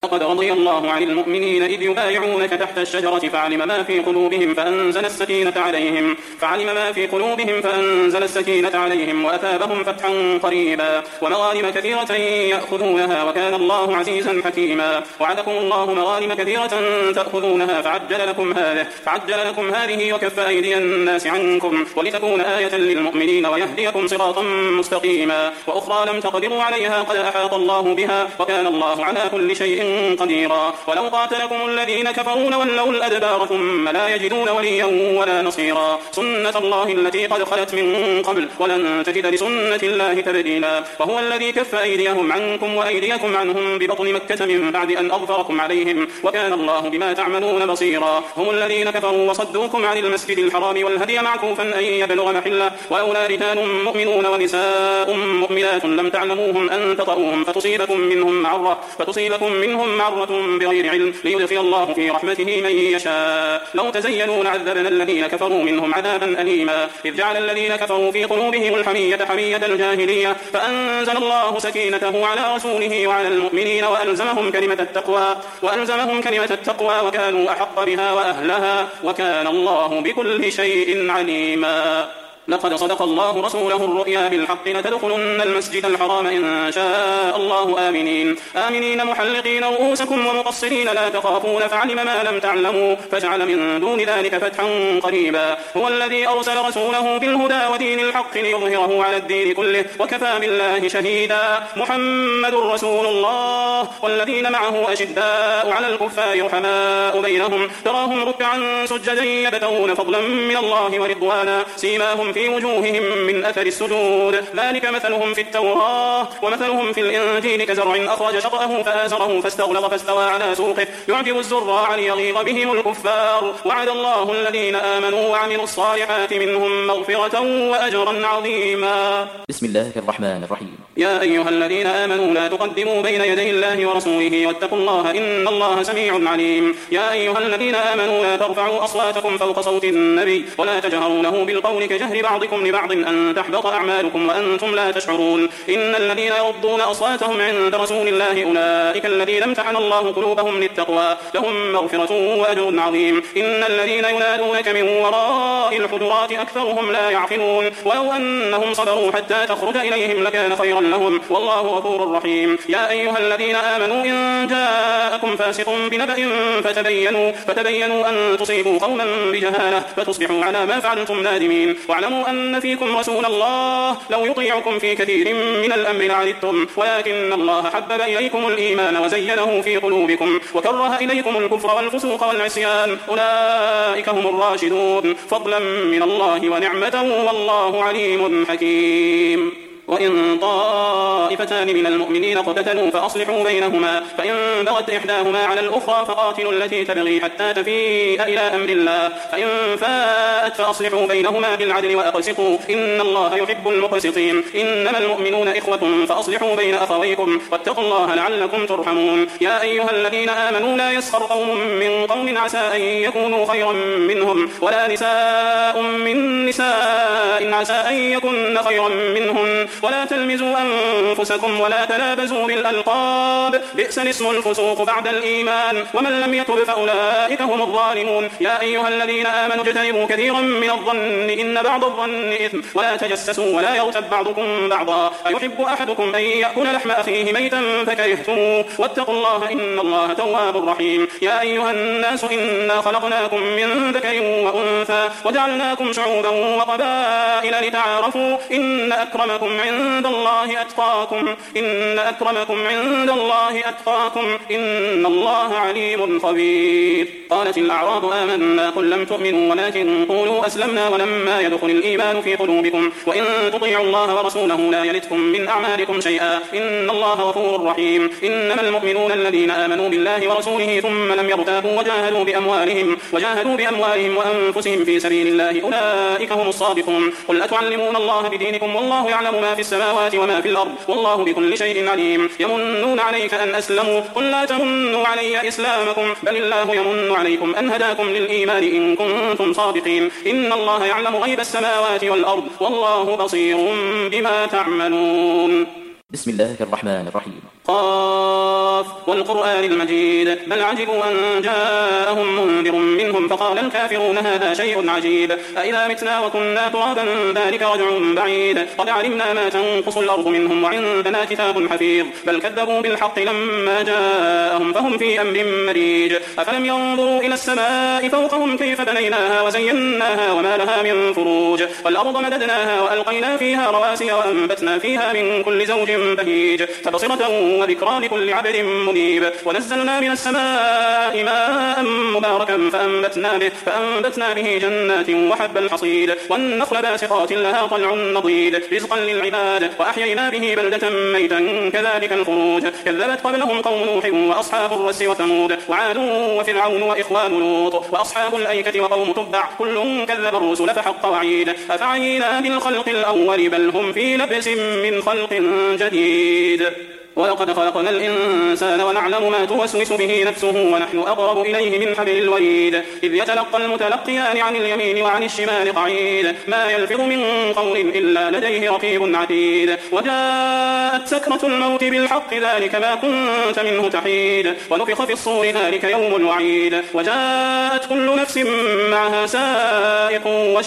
لقد رضي الله عن المؤمنين إذ يبايعونك تحت الشجرة فعلم ما في قلوبهم فأنزل السكينة عليهم وأثابهم فتحا قريبا ومغانم كثيرة يأخذونها وكان الله عزيزا حكيما. وعدكم الله مغانم كثيرة تأخذونها فعجل لكم هذه وكف أيدي الناس عنكم ولتكون آية للمؤمنين ويهديكم صراطا مستقيما. وأخرى لم تقدروا عليها قد أحاط الله بها وكان الله على كل شيء قديرا. ولو قاتلكم الذين كفروا لولوا الأدبار ثم لا يجدون وليا ولا نصيرا. سنة الله التي قد خلت من قبل ولن تجد لسنة الله تبديلا. وهو الذي كف أيديهم عنكم وأيديكم عنهم ببطن مكة من بعد أن أظفركم عليهم وكان الله بما تعملون بصيرا. هم الذين كفروا وصدوكم عن المسجد الحرام والهدي معكوفا أن يبلغ محله ولولا رجال مؤمنون ونساء مؤمنات لم تعلموهم أن تطؤوهم فتصيبكم منهم معرة بغير علم ليدخل الله في رحمته من يشاء. لو تزينوا لعذبنا الذين كفروا منهم عذابا أليما. إذ جعل الذين كفروا في قلوبهم الحمية حمية الجاهلية فأنزل الله سكينته على رسوله وعلى المؤمنين وألزمهم كلمة التقوى وكانوا أحق بها وأهلها وكان الله بكل شيء عليما. لقد صدق الله رسوله الرؤيا بالحق لتدخلن المسجد الحرام إن شاء الله آمنين محلقين رؤوسكم ومقصرين لا تخافون فعلم ما لم تعلموا فجعل من دون ذلك فتحا قريبا. هو الذي أرسل رسوله بالهدى ودين الحق ليظهره على الدين كله وكفى بالله شهيدا. محمد رسول الله والذين معه أشداء على الكفار رحماء بينهم تراهم ركعا سجدا يبتغون فضلا من الله ورضوانا سيماهم في وجوههم من أثر السجود ذلك مثلهم في التوراة ومثلهم في الإنجيل كزرع أخرج شطأه فآزره فاستغلظ فاستوى على سوقه يعجب الزراع ليغيظ بهم الكفار. وعد الله الذين آمنوا وعملوا الصالحات منهم مغفرة وأجرا عظيما. بسم الله الرحمن الرحيم. يا أيها الذين آمنوا لا تقدموا بين يدي الله ورسوله واتقوا الله إن الله سميع عليم. يا أيها الذين آمنوا لا ترفعوا أصواتكم فوق صوت النبي ولا تجهروا له بالقول كجهر بعضكم لبعض أن تحبط أعمالكم وأنتم لا تشعرون. إن الذين يغضون أصواتهم عند رسول الله أولئك الذين امتحن الله قلوبهم للتقوى لهم مغفرة وأجر عظيم. إن الذين ينادونك من وراء الحجرات أكثرهم لا يعقلون ولو أنهم صبروا حتى تخرج إليهم لكان خيرا لهم والله غفور رحيم. يا أيها الذين آمنوا إن جاءكم فاسق بنبأ فتبينوا أن تصيبوا قوما بجهالة فتصبحوا على ما فعلتم نادمين. واعلموا أن فيكم رسول الله لو يطيعكم في كثير من الأمر لعنتم ولكن الله حبب إليكم الإيمان وزينه في قلوبكم وكره إليكم الكفر والفسوق والعصيان أولئك هم الراشدون فضلا من الله ونعمة والله عليم حكيم. وإن طائفتان من المؤمنين اقتتلوا فأصلحوا بينهما فإن بغت إحداهما على الأخرى فقاتلوا التي تبغي حتى تفيء إلى أمر الله فإن فاءت فأصلحوا بينهما بالعدل وأقسطوا إن الله يحب المقسطين. إنما المؤمنون إخوة فأصلحوا بين أخويكم واتقوا الله لعلكم ترحمون. يا أيها الذين آمنوا لا يسخر قوم من قوم عسى أن يكونوا خيرا منهم ولا نساء من نساء عسى أن يكن خيرا منهن ولا تلمزوا أنفسكم ولا تنابزوا بالألقاب بئس الاسم الفسوق بعد الإيمان ومن لم يتب فأولئك هم الظالمون. يا أيها الذين آمنوا اجتنبوا كثيرا من الظن إن بعض الظن إثم ولا تجسسوا ولا يغتب بعضكم بعضا أيحب أحدكم أن يأكل لحم أخيه ميتا فكرهتموه واتقوا الله إن الله تواب رحيم. يا أيها الناس إنا خلقناكم من ذكر وأنثى وجعلناكم شعوبا وقبائل لتعارفوا إن أكرمكم عند الله أتقاكم إن الله عليم خبير. قالت الأعراب آمنا قل لم تؤمنوا ولكن قولوا أسلمنا ولما يدخل الإيمان في قلوبكم وإن تطيعوا الله ورسوله لا يلتكم من أعمالكم شيئا إن الله غفور رحيم. إنما المؤمنون الذين آمنوا بالله ورسوله ثم لم يرتابوا وجاهدوا بأموالهم وأنفسهم في سبيل الله أولئك هم الصادقون. قل أتعلمون الله بدينكم والله يعلم ما في السماوات وما في الأرض والله بكل شيء عليم. يمنون عليك أن أسلموا قل لا تمنوا علي إسلامكم بل الله يمن عليكم أن هداكم للإيمان إن كنتم صادقين. إن الله يعلم غيب السماوات والأرض والله بصير بما تعملون. بسم الله الرحمن الرحيم. قاف والقرآن المجيد بل عجبوا أن جاءهم منذر منهم فقال الكافرون هذا شيء عجيب أإذا متنا وكنا ترابا ذلك رجع بعيد قد علمنا ما تنقص الأرض منهم وعندنا كتاب حفيظ بل كذبوا بالحق لما جاءهم فهم في أمر مريج أفلم ينظروا إلى السماء فوقهم كيف بنيناها وزيناها وما لها من فروج والأرض مددناها وألقينا فيها رواسي وأنبتنا فيها من كل زوج بهيج تبصرة وذكرى لكل عبد منيب ونزلنا من السماء ماء مباركا فأنبتنا به جنات وحب الحصيد والنخل باسقات لها طلع نضيد رزقا للعباد وأحيينا به بلدة ميتا كذلك الخروج كذبت قبلهم قوم نوح وأصحاب الرس وثمود وعاد وفرعون وإخوان لوط وأصحاب الأيكة وقوم تبع كل كذب الرسل فحق وعيد أفعينا بالخلق الأول بل هم في لبس من خلق جديد ولقد خلقنا الإنسان ونعلم ما توسوس به نفسه ونحن أقرب إليه من حبل الوريد إذ يتلقى المتلقيان عن اليمين وعن الشمال قعيد ما يلفظ من قول إلا لديه رقيب عتيد وجاءت سكرة الموت بالحق ذلك ما كنت منه تحيد ونفخ في الصور ذلك يوم الوعيد وجاءت كل نفس معها سائق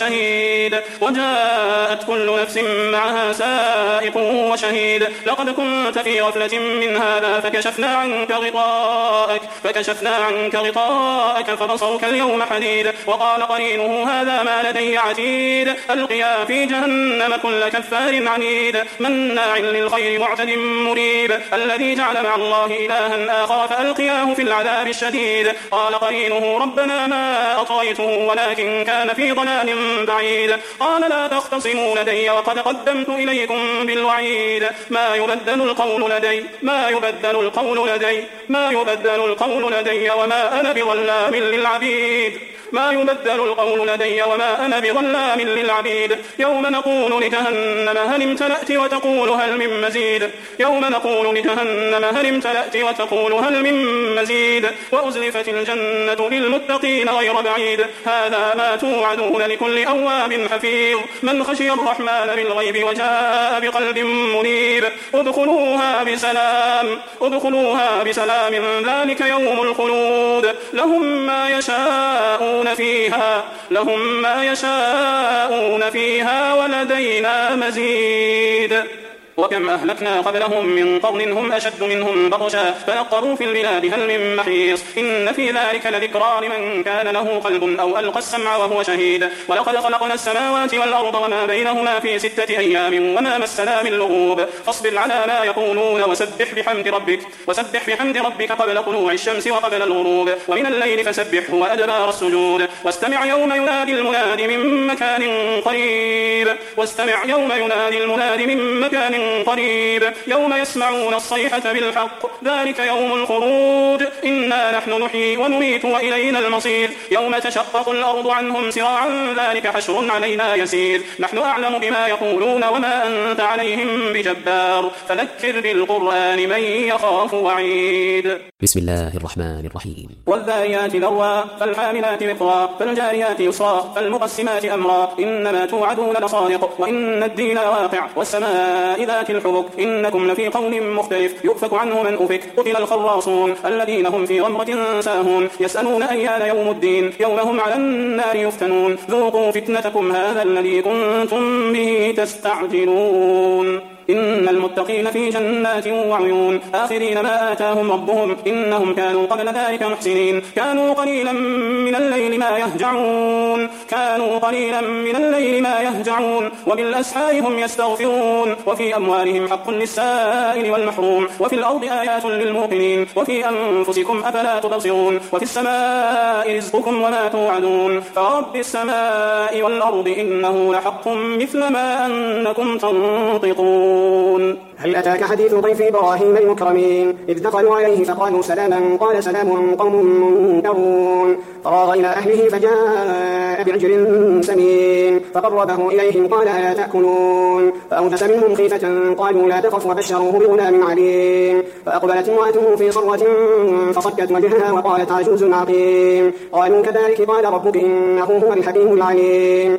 وشهيد لقد كنت في غفلة من هذا فكشفنا عنك غطاءك فبصرك اليوم حديد وقال قرينه هذا ما لدي عتيد ألقيا في جهنم كل كفار عنيد مناع للخير معتد مريب الذي جعل مع الله إلها آخر فألقياه في العذاب الشديد قال قرينه ربنا ما أطغيته ولكن كان في ضلال بعيد قال لا تختصموا لدي وقد قدمت إليكم بالوعيد ما يبدل القول لدي وما أنا بظلام للعبيد يوم نقول لجهنم هل امتلأت وتقول هل من مزيد وأزلفت الجنة للمتقين غير بعيد هذا ما توعدون لكل أواب حفيظ من خشي الرحمن بالغيب وجاء بقلب منيب ادخلوها بسلام ذلك يوم الخلود لهم ما يشاءون فيها ولدينا مزيد وكم أهلكنا قبلهم من قرن هم أشد منهم بطشا فنقروا في البلاد هل من محيص إن في ذلك لذكرى لمن كان له قلب أو ألقى السمع وهو شهيد ولقد خلقنا السماوات والأرض وما بينهما في 6 أيام وما مسنا من لغوب فاصبر على ما يقولون وسبح بحمد ربك قبل طلوع الشمس وقبل الغروب ومن الليل فسبحه وأدبار السجود واستمع يوم ينادي المناد من مكان قريب يوم يسمعون الصيحة بالحق ذلك يوم الخروج إنا نحن نحيي ونميت وإلينا المصير يوم تشقق الأرض عنهم سراعا ذلك حشر علينا يسير نحن أعلم بما يقولون وما أنت عليهم بجبار فذكر بالقرآن من يخاف وعيد بسم الله الرحمن الرحيم والذاريات ذروا فالحاملات وقرا فالجاريات يسرا فالمقسمات أمرا إنما توعدون لصادق وإن الدين واقع والسماء ذات الحبك إنكم لفي قول مختلف يؤفك عنه من أفك قتل الخراصون الذين هم في غمرة ساهون يسألون أيان يوم الدين يوم هم على النار يفتنون ذوقوا فتنتكم هذا الذي كنتم به تستعجلون إن المتقين في جنات وعيون آخذين ما آتاهم ربهم إنهم كانوا قبل ذلك محسنين كانوا قليلا من الليل ما يهجعون وبالأسحار هم يستغفرون وفي أموالهم حق للسائل والمحروم وفي الأرض آيات للموقنين وفي أنفسكم أفلا تبصرون وفي السماء رزقكم وما توعدون فرب السماء والأرض إنه لحق مثل ما أنكم تنطقون. هل أتاك حديث ضيف إبراهيم المكرمين إذ دخلوا عليه فقالوا سلاما قال سلام قوم منكرون فراغ إلى أهله فجاء بعجل سمين فقربه إليهم قال ألا تأكلون فأوجس منهم خيفة قالوا لا تخف وبشروه بغلام عليم فأقبلت امرأته في صرة فصكت وجهها وقالت عجوز عقيم قالوا كذلك قال ربك إنه هو الحكيم العليم